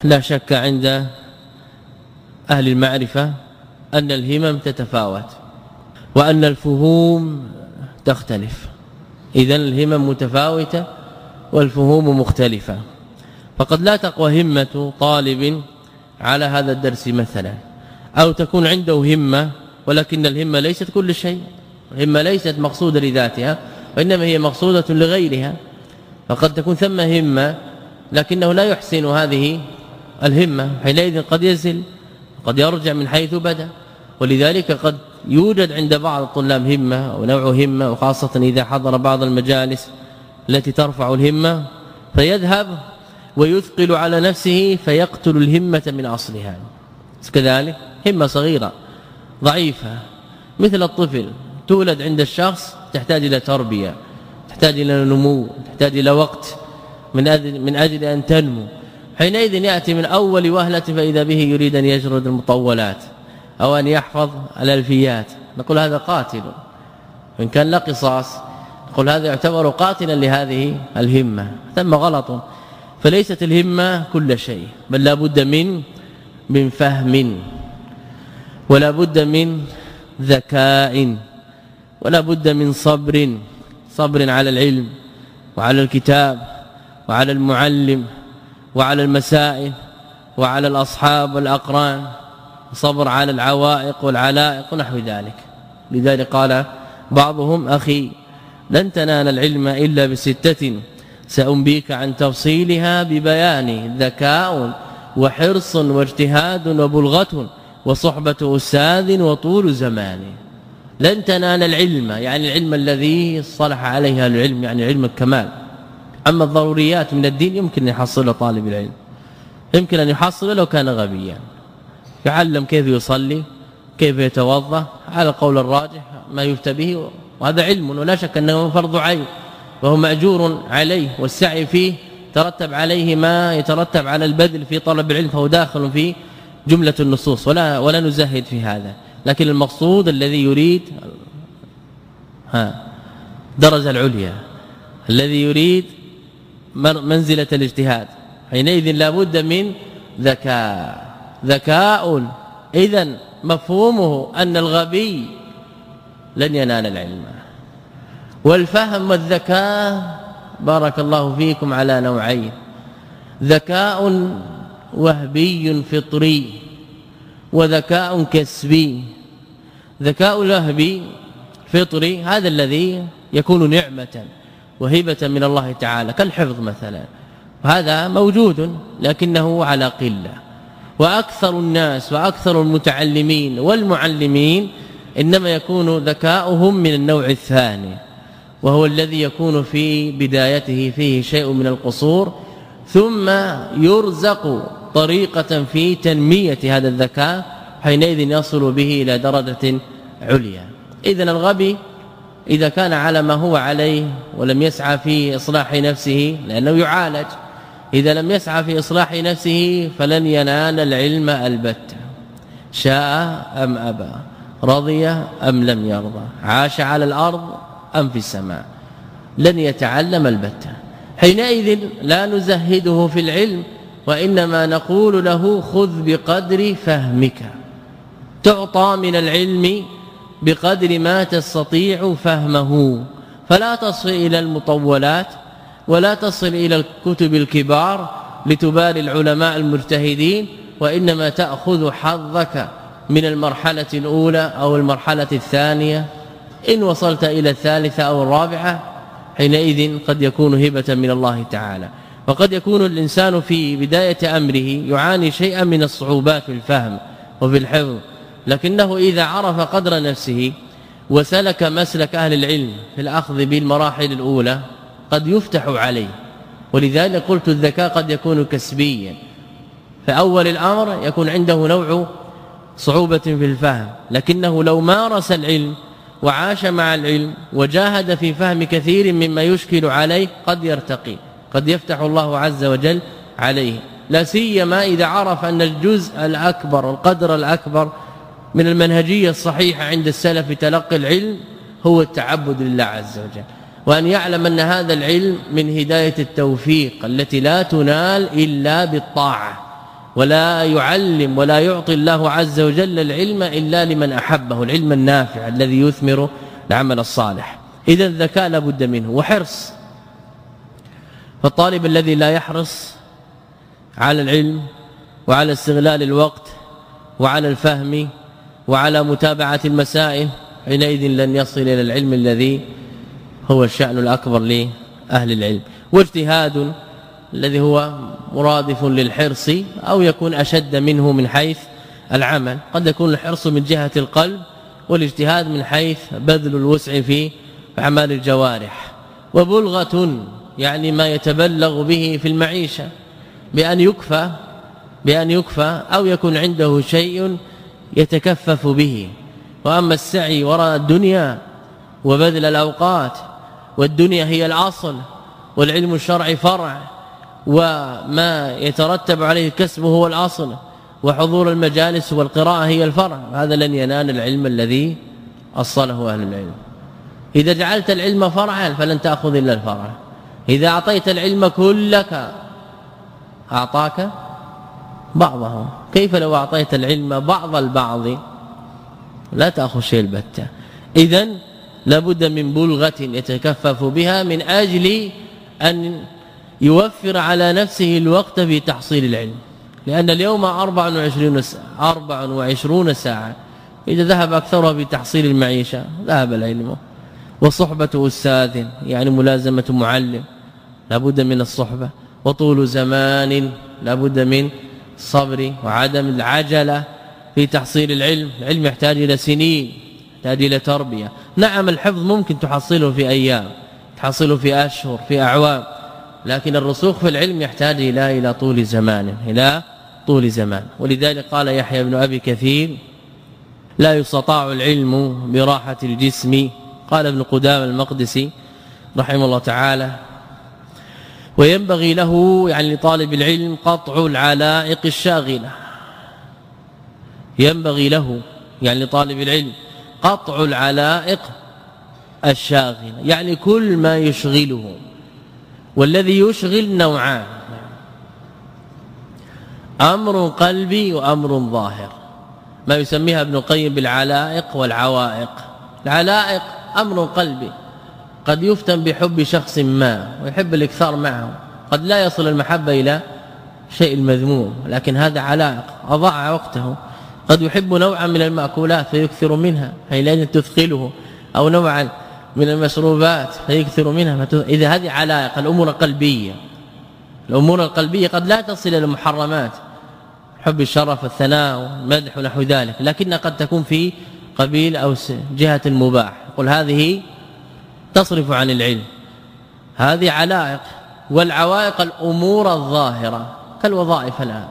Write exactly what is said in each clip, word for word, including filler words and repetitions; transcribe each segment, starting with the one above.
لا شك عند أهل المعرفة أن الهمم تتفاوت وأن الفهوم تختلف. إذن الهمم متفاوتة والفهوم مختلفة، فقد لا تقوى همة طالب على هذا الدرس مثلا، أو تكون عنده همة ولكن الهمة ليست كل شيء، الهمة ليست مقصودة لذاتها وإنما هي مقصودة لغيرها، فقد تكون ثم همة لكنه لا يحسن هذه الهمة، حينئذ قد يزل قد يرجع من حيث بدأ. ولذلك قد يوجد عند بعض الطلاب همة أو نوع همة، وخاصة إذا حضر بعض المجالس التي ترفع الهمة فيذهب ويثقل على نفسه فيقتل الهمة من أصلها. كذلك همة صغيرة ضعيفة مثل الطفل تولد عند الشخص تحتاج إلى تربية، تحتاج إلى نمو، تحتاج إلى وقت من أجل, من أجل أن تنمو. حينئذ يأتي من أول وهلة فإذا به يريد أن يجرد المطولات أو أن يحفظ الألفيات، نقول هذا قاتل، وإن كان لا قصاص نقول هذا يعتبر قاتلا لهذه الهمة، ثم غلط. فليست الهمة كل شيء، بل لا بد من من فهم، ولا بد من ذكاء، ولا بد من صبر، صبر على العلم وعلى الكتاب وعلى المعلم وعلى المسائل وعلى الأصحاب والأقران، صبر على العوائق والعلائق ونحو ذلك. لذلك قال بعضهم أخي لن تنال العلم إلا بستة سأنبيك عن تفصيلها ببيان، ذكاء وحرص واجتهاد وبلغة وصحبة أستاذ وطول زمان. لن تنال العلم يعني العلم الذي صلح عليها العلم، يعني علم الكمال. أما الضروريات من الدين يمكن أن يحصل طالب العلم، يمكن أن يحصل لو كان غبيا، يعلم كيف يصلي كيف يتوضا على قول الراجح ما يفتى به، وهذا علم ولا شك أنه فرض عين وهو مأجور عليه، والسعي فيه ترتب عليه ما يترتب على البذل في طلب العلم، فهو داخل في جملة النصوص، ولا ولا نزهد في هذا. لكن المقصود الذي يريد ها درجة العليا، الذي يريد منزلة الاجتهاد، حينئذ لا بد من ذكاء. ذكاء إذن مفهومه أن الغبي لن ينال العلم. والفهم والذكاء بارك الله فيكم على نوعين، ذكاء وهبي فطري وذكاء كسبي. ذكاء الوهبي فطري هذا الذي يكون نعمة وهبة من الله تعالى كالحفظ مثلا، وهذا موجود لكنه على قلة. وأكثر الناس وأكثر المتعلمين والمعلمين إنما يكون ذكاؤهم من النوع الثاني، وهو الذي يكون في بدايته فيه شيء من القصور، ثم يرزق طريقة في تنمية هذا الذكاء، حينئذ يصل به إلى درجة عليا. إذن الغبي إذا كان على ما هو عليه ولم يسعى في إصلاح نفسه لأنه يعالج، إذا لم يسعى في إصلاح نفسه فلن ينال العلم البتة، شاء أم أبى، رضي أم لم يرضى، عاش على الأرض أم في السماء، لن يتعلم البتة. حينئذ لا نزهده في العلم، وإنما نقول له خذ بقدر فهمك، تعطى من العلم بقدر ما تستطيع فهمه، فلا تصل إلى المطولات ولا تصل إلى الكتب الكبار لتبالي العلماء المجتهدين، وإنما تأخذ حظك من المرحلة الأولى أو المرحلة الثانية، إن وصلت إلى الثالثة أو الرابعة حينئذ قد يكون هبة من الله تعالى. وقد يكون الإنسان في بداية أمره يعاني شيئا من الصعوبات في الفهم وفي الحفظ، لكنه إذا عرف قدر نفسه وسلك مسلك أهل العلم في الأخذ بالمراحل الأولى قد يفتح عليه. ولذلك قلت الذكاء قد يكون كسبيا، فأول الأمر يكون عنده نوع صعوبة في الفهم، لكنه لو مارس العلم وعاش مع العلم وجاهد في فهم كثير مما يشكل عليه قد يرتقي، قد يفتح الله عز وجل عليه، لا سيما إذا عرف أن الجزء الأكبر القدر الأكبر من المنهجية الصحيحة عند السلف في تلقي العلم هو التعبد لله عز وجل، وأن يعلم أن هذا العلم من هداية التوفيق التي لا تنال إلا بالطاعة، ولا يعلم ولا يعطي الله عز وجل العلم إلا لمن أحبه، العلم النافع الذي يثمر العمل الصالح. إذا الذكاء لابد منه وحرص. فالطالب الذي لا يحرص على العلم وعلى استغلال الوقت وعلى الفهم وعلى متابعة المسائل حينئذ لن يصل إلى العلم الذي هو الشأن الأكبر لأهل العلم. واجتهاد الذي هو مرادف للحرص أو يكون أشد منه من حيث العمل، قد يكون الحرص من جهة القلب والاجتهاد من حيث بذل الوسع في أعمال الجوارح. وبلغة يعني ما يتبلغ به في المعيشة بأن يكفى بأن يكفى أو يكون عنده شيء يتكفف به. وأما السعي وراء الدنيا وبذل الأوقات والدنيا هي الأصل والعلم الشرعي فرع وما يترتب عليه الكسب هو الأصل وحضور المجالس والقراءة هي الفرع، هذا لن ينال العلم الذي أصله أهل العلم. إذا جعلت العلم فرعا فلن تأخذ إلا الفرع. إذا أعطيت العلم كلك أعطاك بعضه، كيف لو أعطيت العلم بعض البعض؟ لا تأخذ شيء البتة. إذن لابد من بلغة يتكفف بها من أجل أن يوفر على نفسه الوقت في تحصيل العلم، لأن اليوم أربع وعشرين ساعة, أربع وعشرون ساعة إذا ذهب أكثرها في تحصيل المعيشة ذهب العلم. وصحبة أستاذ يعني ملازمة معلم لابد من الصحبة، وطول زمان لابد من الصبر وعدم العجلة في تحصيل العلم. العلم يحتاج إلى سنين، يحتاج إلى تربية. نعم الحفظ ممكن تحصله في أيام، تحصله في أشهر، في أعوام، لكن الرسوخ في العلم يحتاج إلى إلى طول زمان، إلى طول زمان. ولذلك قال يحيى بن أبي كثير: لا يستطاع العلم براحة الجسم. قال ابن قدامة المقدسي رحمه الله تعالى: وينبغي له يعني لطالب العلم قطع العلائق الشاغلة. ينبغي له يعني لطالب العلم قطع العلائق الشاغلة، يعني كل ما يشغله. والذي يشغل نوعان: أمر قلبي وأمر ظاهر، ما يسميها ابن القيم بالعلائق والعوائق. العلائق أمر قلبي، قد يفتن بحب شخص ما ويحب الاكثار معه، قد لا يصل المحبة إلى شيء المذموم، لكن هذا علائق أضاع وقته. قد يحب نوعا من المأكولات فيكثر منها حينئذ تثقله، أو نوعا من المشروبات فيكثر منها. إذا هذه علائق الأمور القلبية. الأمور القلبية قد لا تصل إلى المحرمات، حب الشرف والثناء والمدح ونحو ذلك، لكن قد تكون في قبيل أو جهة المباح، قل هذه تصرف عن العلم، هذه علائق. والعوائق الأمور الظاهرة كالوظائف الآن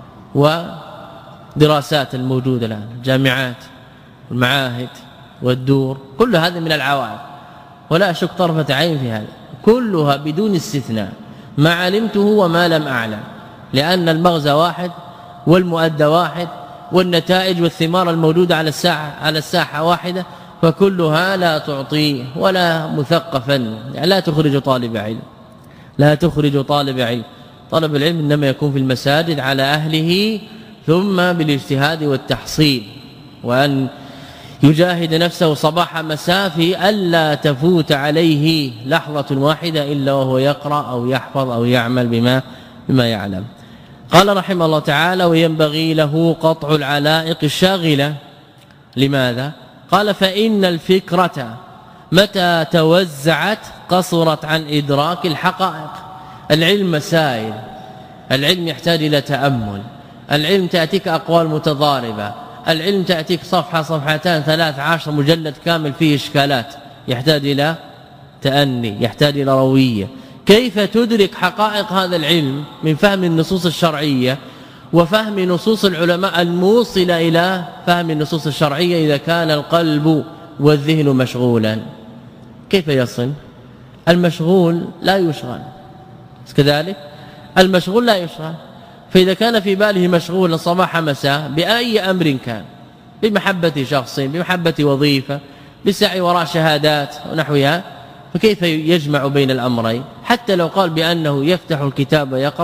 ودراسات الموجودة الآن، الجامعات والمعاهد والدور، كل هذا من العوائق، ولا أشك طرفة عين في هذا، كلها بدون استثناء، ما علمته وما لم أعلم، لأن المغزى واحد والمؤدى واحد والنتائج والثمار الموجودة على الساحة على الساحة واحدة، فكلها لا تعطي ولا مثقفا، يعني لا تخرج طالب علم، لا تخرج طالب علم. طلب العلم إنما يكون في المساجد على أهله، ثم بالاجتهاد والتحصيل، وأن يجاهد نفسه صباح مساء في ألا تفوت عليه لحظة واحدة إلا وهو يقرأ أو يحفظ أو يعمل بما بما يعلم. قال رحمه الله تعالى: وينبغي له قطع العلائق الشاغلة. لماذا؟ قال: فإن الفكرة متى توزعت قصرت عن إدراك الحقائق. العلم مسائل، العلم يحتاج إلى تأمل، العلم تأتيك أقوال متضاربة، العلم تأتيك صفحة صفحتان ثلاث عشر مجلد كامل فيه إشكالات، يحتاج إلى تأني، يحتاج إلى روية. كيف تدرك حقائق هذا العلم من فهم النصوص الشرعية وفهم نصوص العلماء الموصلة إلى فهم النصوص الشرعية إذا كان القلب والذهن مشغولا؟ كيف يصل؟ المشغول لا يشغل، كذلك المشغول لا يشغل. فإذا كان في باله مشغولا صباح مساء بأي أمر كان، بمحبة شخص، بمحبة وظيفة، بالسعي وراء شهادات ونحوها، فكيف يجمع بين الأمرين؟ حتى لو قال بأنه يفتح الكتاب ويقرأ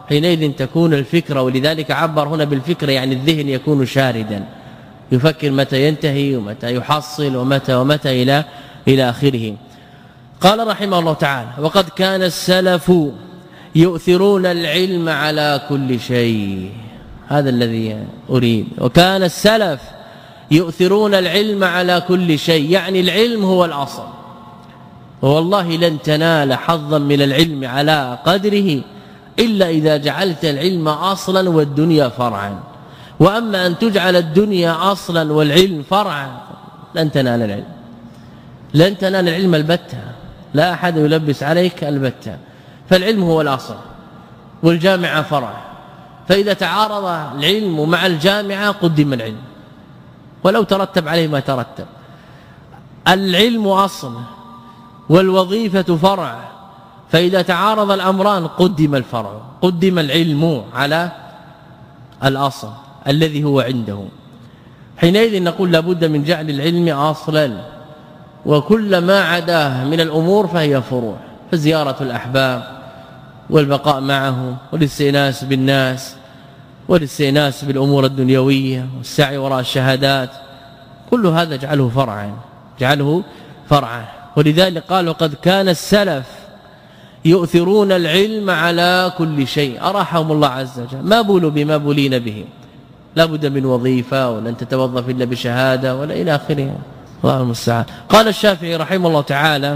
حينئذ تكون الفكرة، ولذلك عبر هنا بالفكرة يعني الذهن يكون شاردا يفكر متى ينتهي ومتى يحصل ومتى ومتى إلى إلى آخره. قال رحمه الله تعالى: وقد كان السلف يؤثرون العلم على كل شيء. هذا الذي أريد. وكان السلف يؤثرون العلم على كل شيء، يعني العلم هو الأصل، والله لن تنال حظا من العلم على قدره إلا إذا جعلت العلم أصلا والدنيا فرعا. وأما أن تجعل الدنيا أصلا والعلم فرعا لن تنال العلم، لن تنال العلم البتة، لا أحد يلبس عليك البتة. فالعلم هو الأصل والجامعة فرع، فإذا تعارض العلم مع الجامعة قدم العلم ولو ترتب عليه ما ترتب. العلم أصل والوظيفة فرع، فإذا تعارض الأمران قدم الفرع، قدم العلم على الأصل الذي هو عنده. حينئذ نقول لابد من جعل العلم أصلا، وكل ما عداه من الأمور فهي فروع، فزيارة الأحباب والبقاء معهم والاستئناس بالناس والاستئناس بالأمور الدنيوية والسعي وراء الشهادات، كل هذا جعله فرعا، جعله فرعا. ولذلك قال: وقد كان السلف يؤثرون العلم على كل شيء. أراحهم الله عز وجل، ما بولوا بما بولين به، لا بد من وظيفة ولن تتوظف إلا بشهادة ولا إلى آخره، الله المستعان. قال الشافعي رحمه الله تعالى: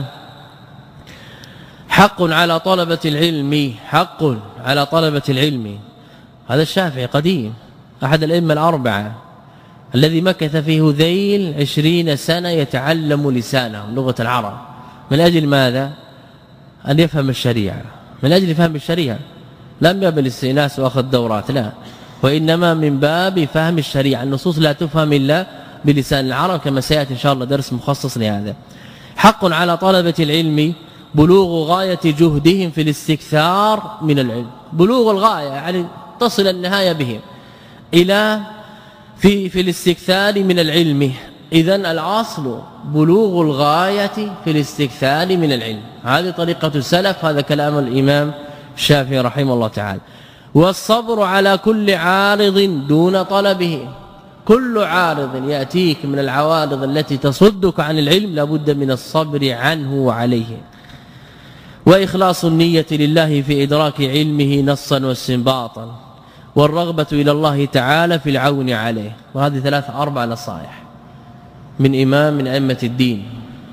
حق على طلبة العلم، حق على طلبة العلم. هذا الشافعي قديم، أحد الأئمة الأربعة الذي مكث في هذيل عشرين سنة يتعلم لسانهم لغة العرب. من أجل ماذا؟ أن يفهم الشريعة، من أجل فهم الشريعة، لا من باب الاستئناس وأخذ دورات، لا، وإنما من باب فهم الشريعة. النصوص لا تفهم إلا بلسان العرب كما سيأتي إن شاء الله درس مخصص لهذا. حق على طلبة العلم بلوغ غاية جهدهم في الاستكثار من العلم، بلوغ الغاية يعني تصل النهاية بهم إلى في في الاستكثار من العلم. إذن الأصل بلوغ الغاية في الاستكثار من العلم، هذه طريقة السلف، هذا كلام الإمام الشافعي رحمه الله تعالى. والصبر على كل عارض دون طلبه، كل عارض يأتيك من العوارض التي تصدك عن العلم لابد من الصبر عنه وعليه. وإخلاص النية لله في إدراك علمه نصا واستنباطا، والرغبة إلى الله تعالى في العون عليه. وهذه ثلاث أربع نصائح من إمام من أئمة الدين.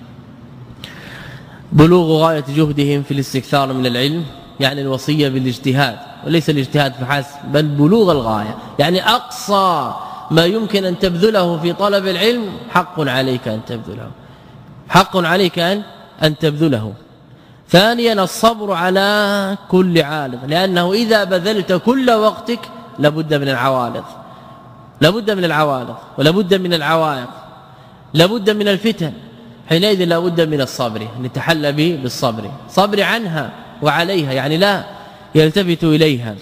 بلوغ غاية جهدهم في الاستكثار من العلم، يعني الوصية بالاجتهاد، وليس الاجتهاد فحسب بل بلوغ الغاية، يعني أقصى ما يمكن أن تبذله في طلب العلم حق عليك أن تبذله، حق عليك أن أن تبذله. ثانيا الصبر على كل عارض، لأنه إذا بذلت كل وقتك لابد من العوارض، لابد من العوارض ولابد من العوائق، لابد من الفتن، حينئذ لابد من الصبر، نتحلى به بالصبر، صبر عنها وعليها، يعني لا يلتفت إليها.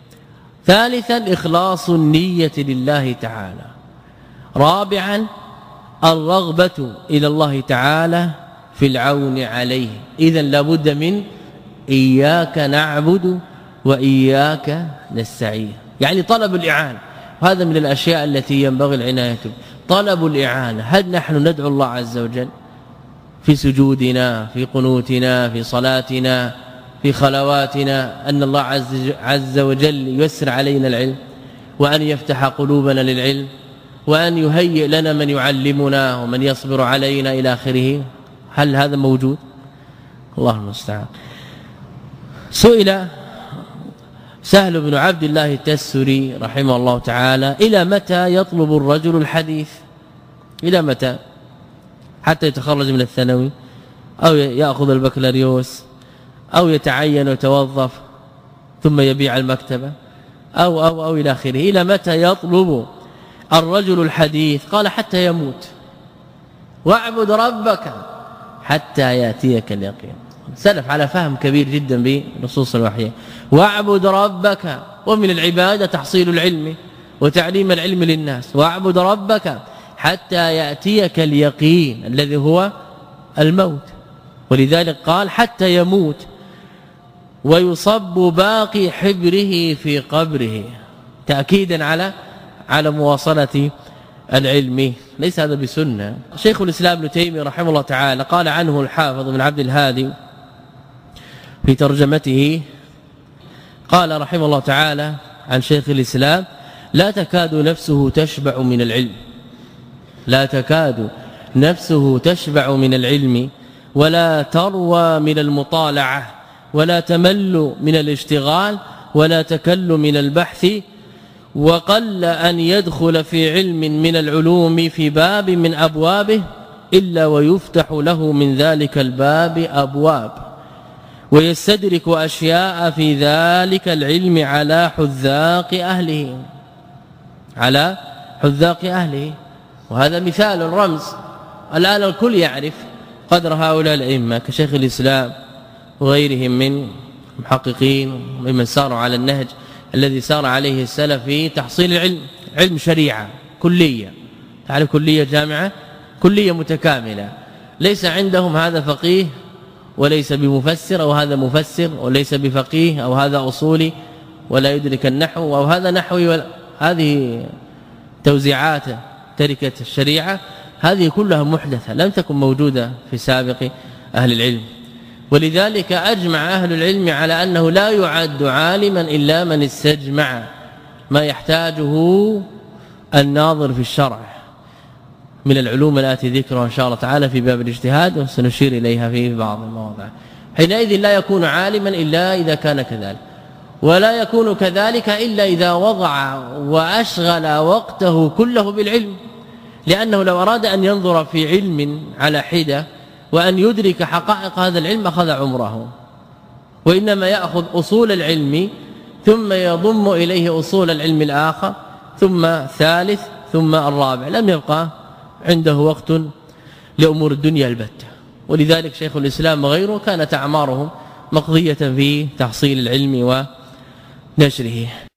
ثالثا إخلاص النية لله تعالى. رابعا الرغبة إلى الله تعالى في العون عليه. إذن لابد من إياك نعبد وإياك نستعين، يعني طلب الإعانة، وهذا من الأشياء التي ينبغي العناية بها، طلب الإعانة. هل نحن ندعو الله عز وجل في سجودنا، في قنوتنا، في صلاتنا، في خلواتنا أن الله عز, عز وجل ييسر علينا العلم، وأن يفتح قلوبنا للعلم، وأن يهيئ لنا من يعلمنا ومن يصبر علينا إلى آخره؟ هل هذا موجود؟ الله المستعان. سئل سهل بن عبد الله التستري رحمه الله تعالى: إلى متى يطلب الرجل الحديث؟ إلى متى؟ حتى يتخرج من الثانوي أو يأخذ البكالوريوس أو يتعين ويتوظف ثم يبيع المكتبة أو أو أو إلى آخره. إلى متى يطلب الرجل الحديث؟ قال: حتى يموت. واعبد ربك حتى يأتيك اليقين. سلف على فهم كبير جدا بنصوص الوحي. واعبد ربك، ومن العبادة تحصيل العلم وتعليم العلم للناس. واعبد ربك حتى يأتيك اليقين الذي هو الموت، ولذلك قال حتى يموت. ويصب باقي حبره في قبره تأكيدا على على مواصلة العلم. ليس هذا بسنة. شيخ الإسلام ابن تيمية رحمه الله تعالى قال عنه الحافظ بن عبد الهادي في ترجمته، قال رحمه الله تعالى عن شيخ الإسلام: لا تكاد نفسه تشبع من العلم لا تكاد نفسه تشبع من العلم ولا تروى من المطالعة ولا تمل من الاشتغال ولا تكل من البحث، وقل أن يدخل في علم من العلوم في باب من أبوابه إلا ويفتح له من ذلك الباب أبواب، ويستدرك أشياء في ذلك العلم على حذاق أهله على حذاق أهله. وهذا مثال رمز. الآن الكل يعرف قدر هؤلاء الأئمة كشيخ الإسلام وغيرهم من محققين ومن ساروا على النهج الذي سار عليه السلف في تحصيل العلم، علم شريعة كلية، تعرف كلية جامعة، كلية متكاملة، ليس عندهم هذا فقيه وليس بمفسر، أو هذا مفسر وليس بفقيه، أو هذا أصولي ولا يدرك النحو، أو هذا نحوي ولا. هذه توزيعات تركة الشريعة هذه كلها محدثة لم تكن موجودة في سابق أهل العلم. ولذلك أجمع أهل العلم على أنه لا يعد عالما إلا من استجمع ما يحتاجه الناظر في الشرع من العلوم التي ذكرها إن شاء الله تعالى في باب الاجتهاد، وسنشير إليها في بعض المواضع. حينئذ لا يكون عالما إلا إذا كان كذلك، ولا يكون كذلك إلا إذا وضع وأشغل وقته كله بالعلم، لأنه لو أراد أن ينظر في علم على حدة وأن يدرك حقائق هذا العلم أخذ عمره، وإنما يأخذ أصول العلم ثم يضم إليه أصول العلم الآخر ثم ثالث ثم الرابع، لم يبقى عنده وقت لأمور الدنيا البتة. ولذلك شيخ الإسلام وغيره كانت أعمارهم مقضية في تحصيل العلم ونشره.